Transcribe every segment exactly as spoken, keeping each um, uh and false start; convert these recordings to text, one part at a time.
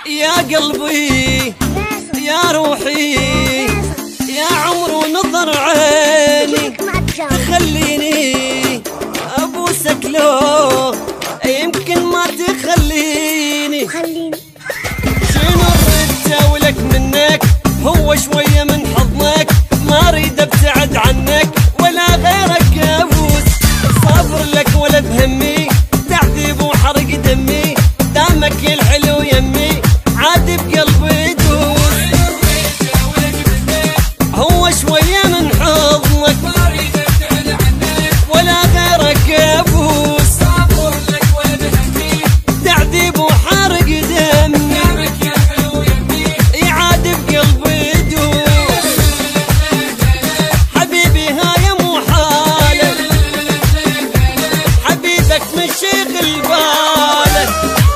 يا قلبي يا روحي يا عمر ونظر عيني خليني ابوسك لو يمكن ما تخليني شنو ردت ولك منك هو شويه من حضنك ما اريد ابتعد عنك ولا غيرك ابوس صابر لك ولا بهمي تعذيب وحرق دمي دامك يا الحلو يمي عاد بقلبي دوس هو شويه من حضنك ما اريد ابتعد عنك ولا غيرك ابوس صابر لك ولا بهمي تعذيب وحرق دمي دامك يا الحلو يمي عاد بقلبي دوس حبيبي هاي مو حالك حبيبك من شغل بالك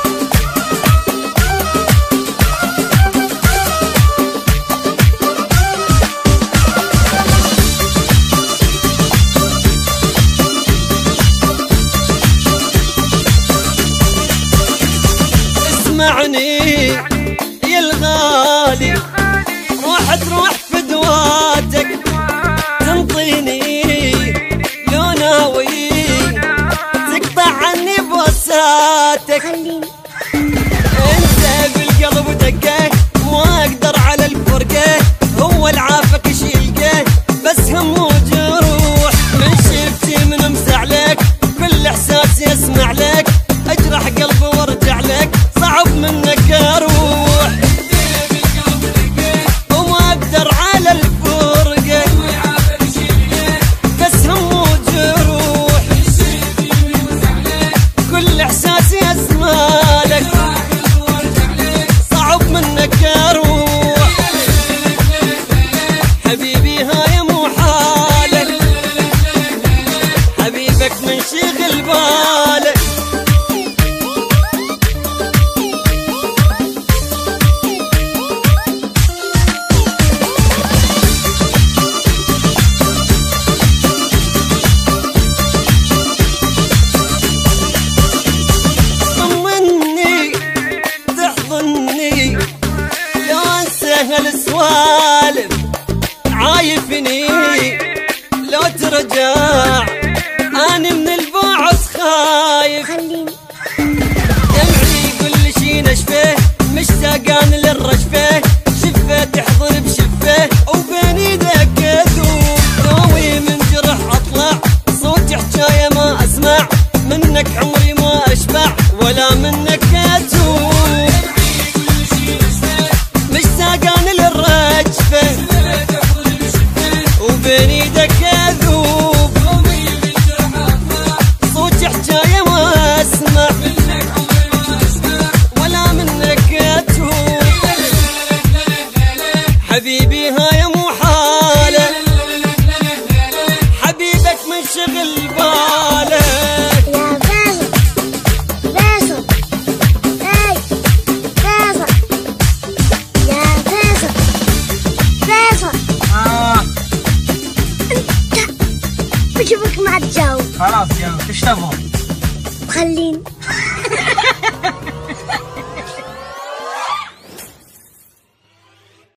اسمعني يا الغالي روح تروح في دواتك تنطيني لو ناوي تقطع عني بوساتك انت بالقلب دقه ما اقدر على الفرقه هو العافك ايش يلقاه بس هم وجروح من شفتي من امسح لك كل احساسي اسمع لك اجرح قلبي وارجع لك صعب منك اروح وما اقدر على الفرقه بس هم وجروح كل احساسي اسمع لك صعب منك اروح حبيبي هاي مو حالك حبيبك من شغل بالك السوالف عايفني لو ترجع اني من البعد خايف دمعي كل شي نشفه مشتاقان للرجفه شفه تحضر بشفه وبين ايدك اذوب ناوي من جرح اطلع صوتي حجايه ما اسمع منك عمري ما اشبع ولا منك اتوب مشتاقان للرجفه وبين ايدك اذوب صوتي حجايه ما اسمع ولا منك اتوب حبيبي هاي مو حاله حبيبك من شغل بالك بشوفك مع الجو خلاص يا ايش تبغى؟ خليني